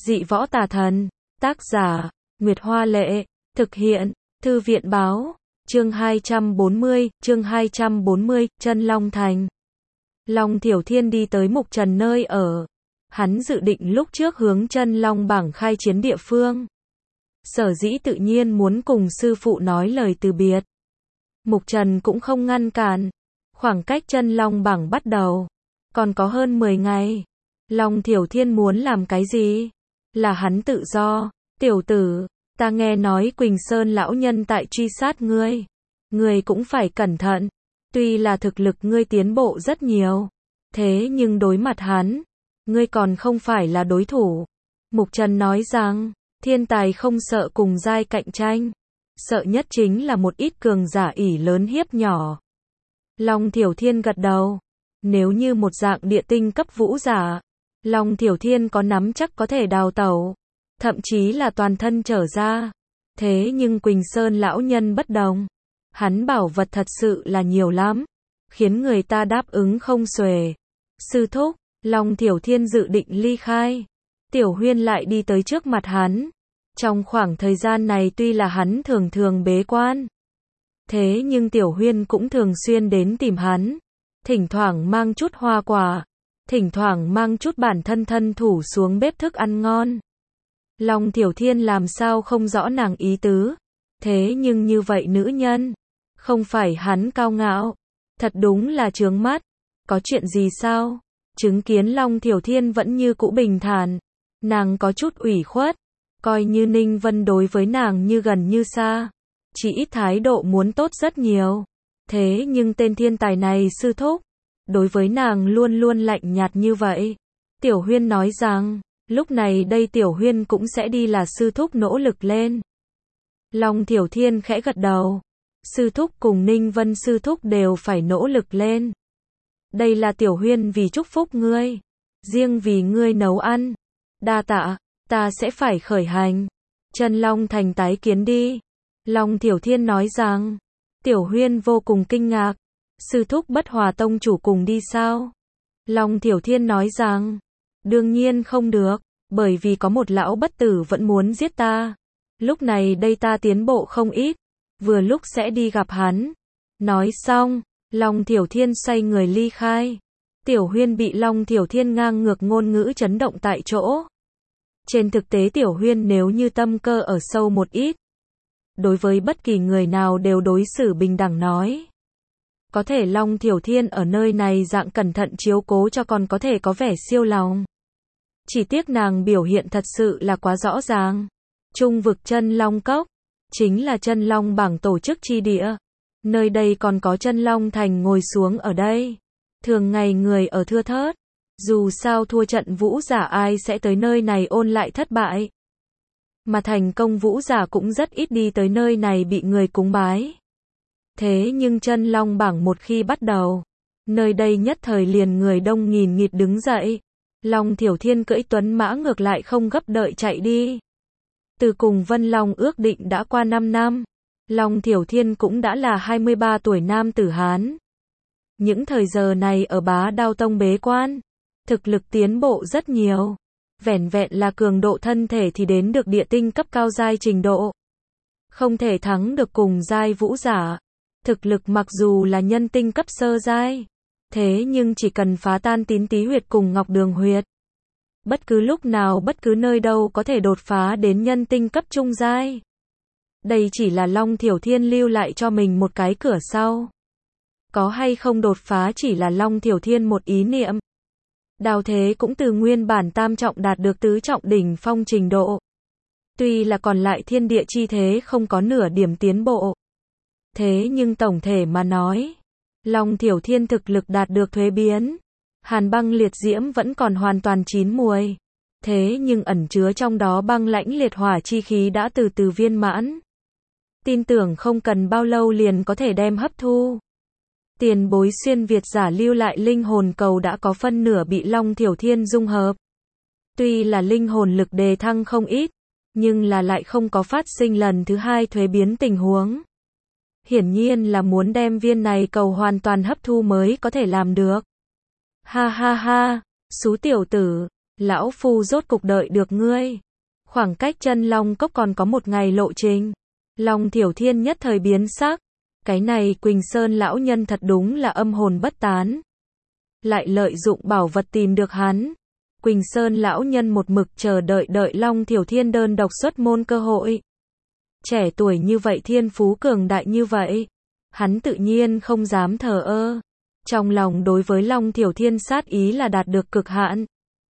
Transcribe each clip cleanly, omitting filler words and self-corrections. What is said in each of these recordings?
Dị võ tà thần. Tác giả, Nguyệt Hoa Lệ. Thực hiện, Thư viện Báo. Chương 240, Chân Long Thành. Long Thiểu Thiên đi tới Mục Trần nơi ở. Hắn dự định lúc trước hướng Chân Long bảng khai chiến địa phương. Sở dĩ tự nhiên muốn cùng sư phụ nói lời từ biệt. Mục Trần cũng không ngăn cản. Khoảng cách Chân Long bảng bắt đầu còn có hơn 10 ngày. Long Thiểu Thiên muốn làm cái gì? Là hắn tự do. Tiểu tử, ta nghe nói Quỳnh Sơn lão nhân tại truy sát ngươi. Ngươi cũng phải cẩn thận. Tuy là thực lực ngươi tiến bộ rất nhiều, thế nhưng đối mặt hắn, ngươi còn không phải là đối thủ. Mục Trần nói rằng, thiên tài không sợ cùng giai cạnh tranh. Sợ nhất chính là một ít cường giả ỷ lớn hiếp nhỏ. Long Thiểu Thiên gật đầu. Nếu như một dạng địa tinh cấp vũ giả, Long Thiểu Thiên có nắm chắc có thể đào tẩu, thậm chí là toàn thân trở ra. Thế nhưng Quỳnh Sơn lão nhân bất đồng. Hắn bảo vật thật sự là nhiều lắm, khiến người ta đáp ứng không xuể. Sư thúc, Long Thiểu Thiên dự định ly khai. Tiểu Huyên lại đi tới trước mặt hắn. Trong khoảng thời gian này tuy là hắn thường thường bế quan, thế nhưng Tiểu Huyên cũng thường xuyên đến tìm hắn. Thỉnh thoảng mang chút hoa quả, thỉnh thoảng mang chút bản thân thân thủ xuống bếp thức ăn ngon. Long Thiểu Thiên làm sao không rõ nàng ý tứ. Thế nhưng như vậy nữ nhân, không phải hắn cao ngạo, thật đúng là chướng mắt. Có chuyện gì sao? Chứng kiến Long Thiểu Thiên vẫn như cũ bình thản, nàng có chút ủy khuất, coi như Ninh Vân đối với nàng như gần như xa, chỉ ít thái độ muốn tốt rất nhiều. Thế nhưng tên thiên tài này sư thúc, đối với nàng luôn luôn lạnh nhạt như vậy. Tiểu Huyên nói rằng, lúc này đây Tiểu Huyên cũng sẽ đi là sư thúc nỗ lực lên. Long Thiểu Thiên khẽ gật đầu. Sư thúc cùng Ninh Vân sư thúc đều phải nỗ lực lên. Đây là Tiểu Huyên vì chúc phúc ngươi, riêng vì ngươi nấu ăn. Đa tạ, ta sẽ phải khởi hành. Chân Long Thành tái kiến đi. Long Thiểu Thiên nói rằng. Tiểu Huyên vô cùng kinh ngạc. Sư thúc Bất Hòa tông chủ cùng đi sao? Long Thiểu Thiên nói rằng, đương nhiên không được, bởi vì có một lão bất tử vẫn muốn giết ta. Lúc này đây ta tiến bộ không ít, vừa lúc sẽ đi gặp hắn. Nói xong, Long Thiểu Thiên xoay người ly khai. Tiểu Huyên bị Long Thiểu Thiên ngang ngược ngôn ngữ chấn động tại chỗ. Trên thực tế Tiểu Huyên nếu như tâm cơ ở sâu một ít, đối với bất kỳ người nào đều đối xử bình đẳng nói. Có thể Long Thiểu Thiên ở nơi này dạng cẩn thận chiếu cố cho còn có thể có vẻ siêu lòng. Chỉ tiếc nàng biểu hiện thật sự là quá rõ ràng. Trung vực Chân Long Cốc, chính là Chân Long bảng tổ chức chi địa. Nơi đây còn có Chân Long Thành ngồi xuống ở đây. Thường ngày người ở thưa thớt. Dù sao thua trận vũ giả ai sẽ tới nơi này ôn lại thất bại. Mà thành công vũ giả cũng rất ít đi tới nơi này bị người cúng bái. Thế nhưng Chân Long bảng một khi bắt đầu, nơi đây nhất thời liền người đông nghìn nghịt đứng dậy. Long Thiểu Thiên cưỡi tuấn mã ngược lại không gấp đợi chạy đi. Từ cùng Vân Long ước định đã qua 5 năm. Long Thiểu Thiên cũng đã là 23 tuổi nam tử Hán. Những thời giờ này ở Bá Đao Tông bế quan, thực lực tiến bộ rất nhiều. Vẻn vẹn là cường độ thân thể thì đến được địa tinh cấp cao giai trình độ. Không thể thắng được cùng giai vũ giả. Thực lực mặc dù là nhân tinh cấp sơ giai, thế nhưng chỉ cần phá tan Tín Tý huyệt cùng Ngọc Đường huyệt, bất cứ lúc nào bất cứ nơi đâu có thể đột phá đến nhân tinh cấp trung giai. Đây chỉ là Long Thiểu Thiên lưu lại cho mình một cái cửa sau. Có hay không đột phá chỉ là Long Thiểu Thiên một ý niệm. Đào thế cũng từ nguyên bản tam trọng đạt được tứ trọng đỉnh phong trình độ. Tuy là còn lại thiên địa chi thế không có nửa điểm tiến bộ. Thế nhưng tổng thể mà nói, Long Thiểu Thiên thực lực đạt được thuế biến. Hàn băng liệt diễm vẫn còn hoàn toàn chín muồi. Thế nhưng ẩn chứa trong đó băng lãnh liệt hỏa chi khí đã từ từ viên mãn. Tin tưởng không cần bao lâu liền có thể đem hấp thu. Tiền bối xuyên Việt giả lưu lại linh hồn cầu đã có phân nửa bị Long Thiểu Thiên dung hợp. Tuy là linh hồn lực đề thăng không ít, nhưng là lại không có phát sinh lần thứ hai thuế biến tình huống. Hiển nhiên là muốn đem viên này cầu hoàn toàn hấp thu mới có thể làm được. Ha ha ha, xú tiểu tử, Lão Phu rốt cục đợi được ngươi. Khoảng cách chân Long Cốc còn có một ngày lộ trình. Long Thiểu Thiên nhất thời biến sắc. Cái này Quỳnh Sơn lão nhân thật đúng là âm hồn bất tán. Lại lợi dụng bảo vật tìm được hắn. Quỳnh Sơn lão nhân một mực chờ đợi Long Thiểu Thiên đơn độc xuất môn cơ hội. Trẻ tuổi như vậy, thiên phú cường đại như vậy, hắn tự nhiên không dám thờ ơ. Trong lòng đối với Long Thiểu Thiên sát ý là đạt được cực hạn.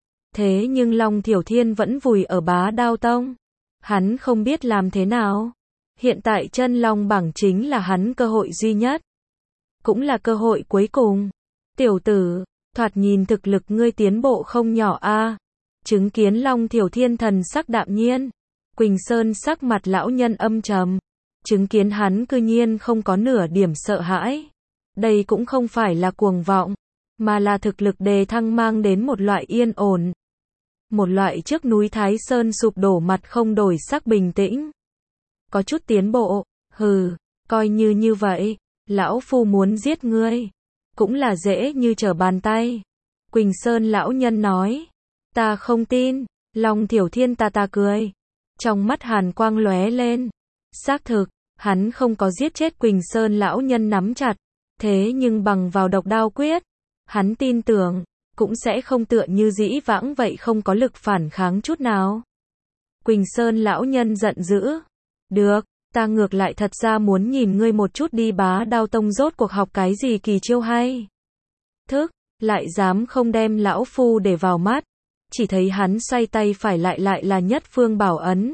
Thế nhưng Long Thiểu Thiên vẫn vùi ở Bá Đao Tông. Hắn không biết làm thế nào. Hiện tại chân long bảng chính là hắn cơ hội duy nhất. Cũng là cơ hội cuối cùng. Tiểu tử, thoạt nhìn thực lực ngươi tiến bộ không nhỏ a. Chứng kiến Long Thiểu Thiên thần sắc đạm nhiên. Quỳnh Sơn sắc mặt lão nhân âm trầm. Chứng kiến hắn cư nhiên không có nửa điểm sợ hãi. Đây cũng không phải là cuồng vọng, mà là thực lực đề thăng mang đến một loại yên ổn. Một loại trước núi Thái Sơn sụp đổ mặt không đổi sắc bình tĩnh. Có chút tiến bộ, hừ, coi như vậy, lão phu muốn giết ngươi, cũng là dễ như trở bàn tay. Quỳnh Sơn lão nhân nói, ta không tin. Long Thiểu Thiên ta cười. Trong mắt hàn quang lóe lên. Xác thực, hắn không có giết chết Quỳnh Sơn lão nhân nắm chặt. Thế nhưng bằng vào độc đao quyết, hắn tin tưởng, cũng sẽ không tựa như dĩ vãng vậy không có lực phản kháng chút nào. Quỳnh Sơn lão nhân giận dữ. Được, ta ngược lại thật ra muốn nhìn ngươi một chút đi, Bá Đao Tông rốt cuộc học cái gì kỳ chiêu hay. Thức, lại dám không đem lão phu để vào mắt. Chỉ thấy hắn xoay tay phải lại là nhất phương bảo ấn.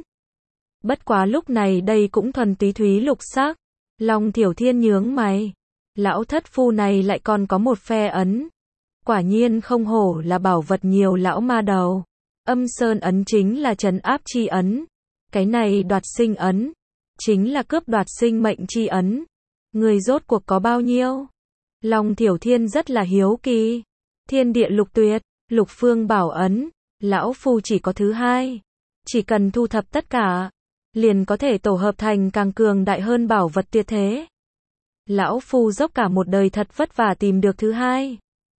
Bất quá lúc này đây cũng thuần túy thúy lục sắc. Long Thiểu Thiên nhướng mày. Lão thất phu này lại còn có một phe ấn. Quả nhiên không hổ là bảo vật nhiều lão ma đầu. Âm Sơn ấn chính là trấn áp chi ấn. Cái này đoạt sinh ấn, chính là cướp đoạt sinh mệnh chi ấn. Người rốt cuộc có bao nhiêu? Long Thiểu Thiên rất là hiếu kỳ. Thiên địa lục tuyệt, lục phương bảo ấn, lão phu chỉ có thứ hai. Chỉ cần thu thập tất cả, liền có thể tổ hợp thành càng cường đại hơn bảo vật tuyệt thế. Lão phu dốc cả một đời thật vất vả tìm được thứ hai.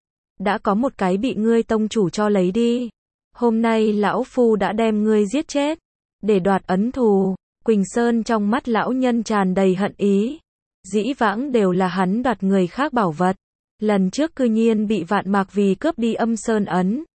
Đã có một cái bị ngươi tông chủ cho lấy đi. Hôm nay lão phu đã đem ngươi giết chết, để đoạt ấn thù. Quỳnh Sơn trong mắt lão nhân tràn đầy hận ý. Dĩ vãng đều là hắn đoạt người khác bảo vật. Lần trước cư nhiên bị Vạn Mạc vì cướp đi Âm Sơn ấn.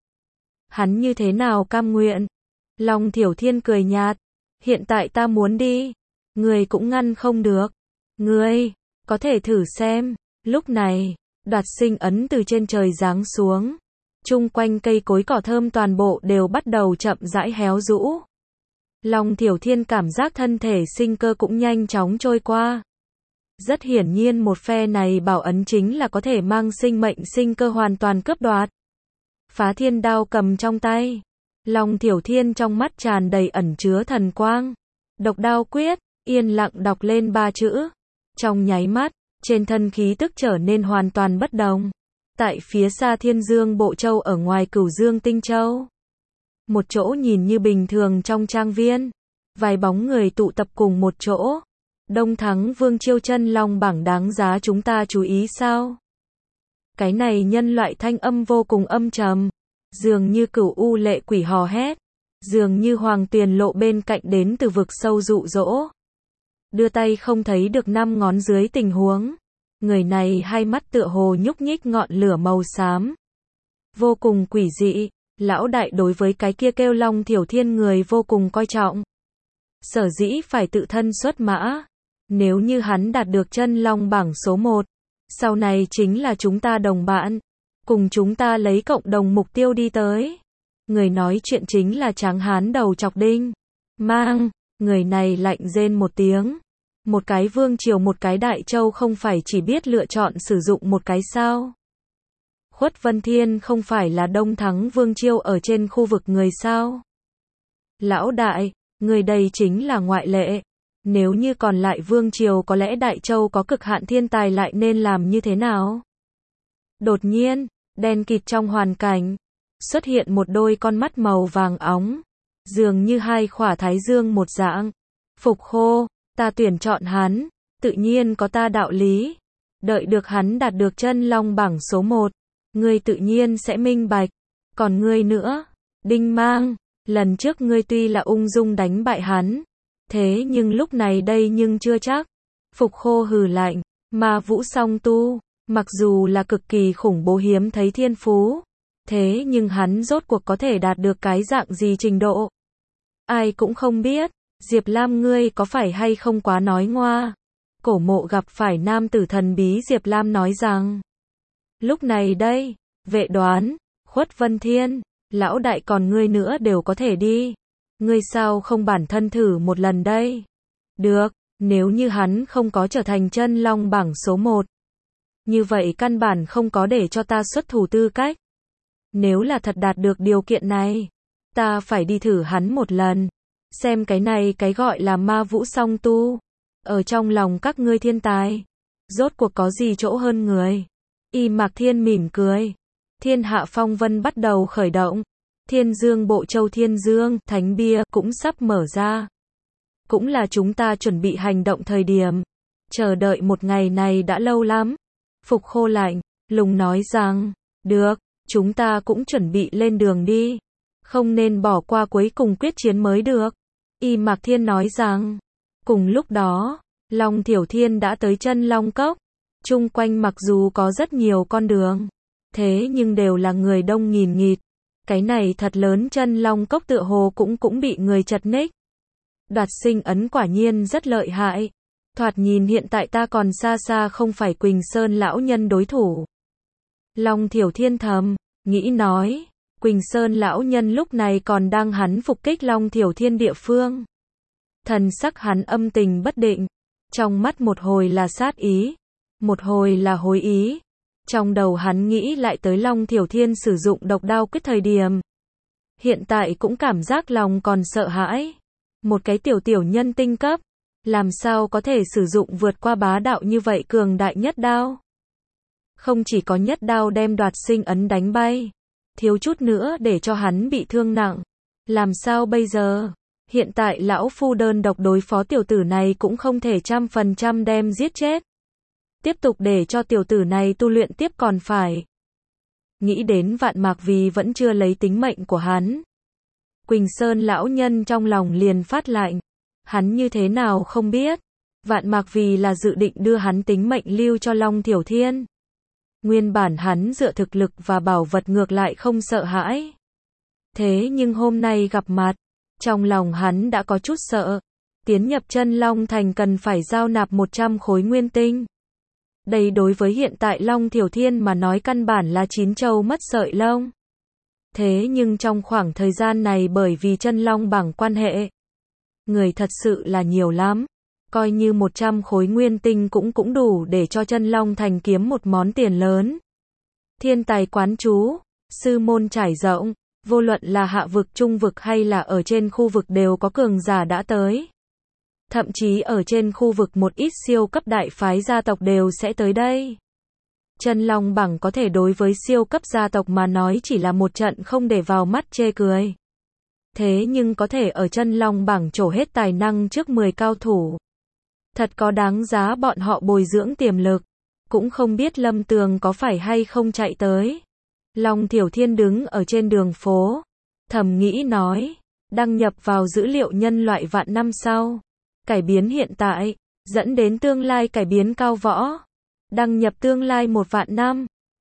Hắn như thế nào cam nguyện? Long Thiểu Thiên cười nhạt. Hiện tại ta muốn đi, người cũng ngăn không được. Ngươi, có thể thử xem. Lúc này, đoạt sinh ấn từ trên trời giáng xuống. Chung quanh cây cối cỏ thơm toàn bộ đều bắt đầu chậm rãi héo rũ. Long Thiểu Thiên cảm giác thân thể sinh cơ cũng nhanh chóng trôi qua. Rất hiển nhiên một phe này bảo ấn chính là có thể mang sinh mệnh sinh cơ hoàn toàn cướp đoạt. Phá thiên đao cầm trong tay. Long Thiểu Thiên trong mắt tràn đầy ẩn chứa thần quang. Độc đao quyết, yên lặng đọc lên 3 chữ. Trong nháy mắt, trên thân khí tức trở nên hoàn toàn bất đồng. Tại phía xa Thiên Dương Bộ Châu ở ngoài Cửu Dương Tinh Châu. Một chỗ nhìn như bình thường trong trang viên. Vài bóng người tụ tập cùng một chỗ. Đông Thắng Vương Chiêu chân long bảng đáng giá chúng ta chú ý sao? Cái này nhân loại thanh âm vô cùng âm trầm. Dường như cửu u lệ quỷ hò hét. Dường như hoàng tuyền lộ bên cạnh đến từ vực sâu dụ dỗ. Đưa tay không thấy được 5 ngón dưới tình huống. Người này hai mắt tựa hồ nhúc nhích ngọn lửa màu xám. Vô cùng quỷ dị. Lão đại đối với cái kia kêu Long Thiểu Thiên người vô cùng coi trọng. Sở dĩ phải tự thân xuất mã. Nếu như hắn đạt được chân long bảng số 1. Sau này chính là chúng ta đồng bạn. Cùng chúng ta lấy cộng đồng mục tiêu đi tới. Người nói chuyện chính là tráng hán đầu chọc Đinh Mang. Người này lạnh rên một tiếng. Một cái vương triều một cái đại châu không phải chỉ biết lựa chọn sử dụng một cái sao. Khuất Vân Thiên không phải là Đông Thắng Vương Chiêu ở trên khu vực người sao. Lão đại, người đây chính là ngoại lệ. Nếu như còn lại Vương Triều có lẽ Đại Châu có cực hạn thiên tài lại nên làm như thế nào? Đột nhiên, đen kịt trong hoàn cảnh, xuất hiện một đôi con mắt màu vàng óng, dường như hai khỏa thái dương một dạng. Phục Khô, ta tuyển chọn hắn, tự nhiên có ta đạo lý. Đợi được hắn đạt được chân long bảng số 1, ngươi tự nhiên sẽ minh bạch. Còn ngươi nữa, Đinh Mang, lần trước ngươi tuy là ung dung đánh bại hắn, thế nhưng lúc này đây nhưng chưa chắc. Phục Khô hừ lạnh, Ma Vũ Song Tu, mặc dù là cực kỳ khủng bố hiếm thấy thiên phú, thế nhưng hắn rốt cuộc có thể đạt được cái dạng gì trình độ? Ai cũng không biết. Diệp Lam, ngươi có phải hay không quá nói ngoa? Cổ Mộ gặp phải nam tử thần bí Diệp Lam nói rằng. Lúc này đây, Vệ Đoán, Khuất Vân Thiên, lão đại còn ngươi nữa đều có thể đi. Ngươi sao không bản thân thử một lần đây? Được, nếu như hắn không có trở thành chân long bảng số 1. Như vậy căn bản không có để cho ta xuất thủ tư cách. Nếu là thật đạt được điều kiện này, ta phải đi thử hắn một lần. Xem cái này cái gọi là Ma Vũ Song Tu. Ở trong lòng các ngươi thiên tài. Rốt cuộc có gì chỗ hơn người. Y Mạc Thiên mỉm cười. Thiên Hạ Phong Vân bắt đầu khởi động. Thiên Dương Bộ Châu Thiên Dương, Thánh Bia cũng sắp mở ra. Cũng là chúng ta chuẩn bị hành động thời điểm. Chờ đợi một ngày này đã lâu lắm. Phục Khô lạnh, lùng nói rằng, được, chúng ta cũng chuẩn bị lên đường đi. Không nên bỏ qua cuối cùng quyết chiến mới được. Y Mạc Thiên nói rằng, cùng lúc đó, Long Thiểu Thiên đã tới chân Long Cốc. Chung quanh mặc dù có rất nhiều con đường, thế nhưng đều là người đông nghìn nghịt. Cái này thật lớn chân Long Cốc tựa hồ cũng bị người chật ních. Đoạt sinh ấn quả nhiên rất lợi hại. Thoạt nhìn hiện tại ta còn xa xa không phải Quỳnh Sơn lão nhân đối thủ. Long Thiểu Thiên thầm, nghĩ nói, Quỳnh Sơn lão nhân lúc này còn đang hắn phục kích Long Thiểu Thiên địa phương. Thần sắc hắn âm tình bất định, trong mắt một hồi là sát ý, một hồi là hối ý. Trong đầu hắn nghĩ lại tới Long Thiểu Thiên sử dụng độc đao quyết thời điểm. Hiện tại cũng cảm giác lòng còn sợ hãi. Một cái tiểu nhân tinh cấp, làm sao có thể sử dụng vượt qua bá đạo như vậy cường đại nhất đao. Không chỉ có nhất đao đem đoạt sinh ấn đánh bay, thiếu chút nữa để cho hắn bị thương nặng. Làm sao bây giờ? Hiện tại lão phu đơn độc đối phó tiểu tử này cũng không thể 100% đem giết chết. Tiếp tục để cho tiểu tử này tu luyện tiếp còn phải. Nghĩ đến Vạn Mạc Vì vẫn chưa lấy tính mệnh của hắn. Quỳnh Sơn lão nhân trong lòng liền phát lạnh. Hắn như thế nào không biết. Vạn Mạc Vì là dự định đưa hắn tính mệnh lưu cho Long Thiểu Thiên. Nguyên bản hắn dựa thực lực và bảo vật ngược lại không sợ hãi. Thế nhưng hôm nay gặp mặt, trong lòng hắn đã có chút sợ. Tiến nhập chân Long Thành cần phải giao nạp 100 khối nguyên tinh. Đây đối với hiện tại Long Thiểu Thiên mà nói căn bản là chín trâu mất sợi lông. Thế nhưng trong khoảng thời gian này bởi vì chân Long bảng quan hệ, người thật sự là nhiều lắm. Coi như 100 khối nguyên tinh cũng đủ để cho chân Long Thành kiếm một món tiền lớn. Thiên tài quán chú, sư môn trải rộng, vô luận là hạ vực, trung vực hay là ở trên khu vực đều có cường giả đã tới. Thậm chí ở trên khu vực một ít siêu cấp đại phái gia tộc đều sẽ tới đây. Chân Long bảng có thể đối với siêu cấp gia tộc mà nói chỉ là một trận không để vào mắt chê cười. Thế nhưng có thể ở chân Long bảng trổ hết tài năng trước 10 cao thủ. Thật có đáng giá bọn họ bồi dưỡng tiềm lực. Cũng không biết Lâm Tường có phải hay không chạy tới. Long Thiểu Thiên đứng ở trên đường phố. Thầm nghĩ nói. Đăng nhập vào dữ liệu nhân loại vạn năm sau. Cải biến hiện tại. Dẫn đến tương lai cải biến cao võ. Đăng nhập tương lai 1 vạn năm.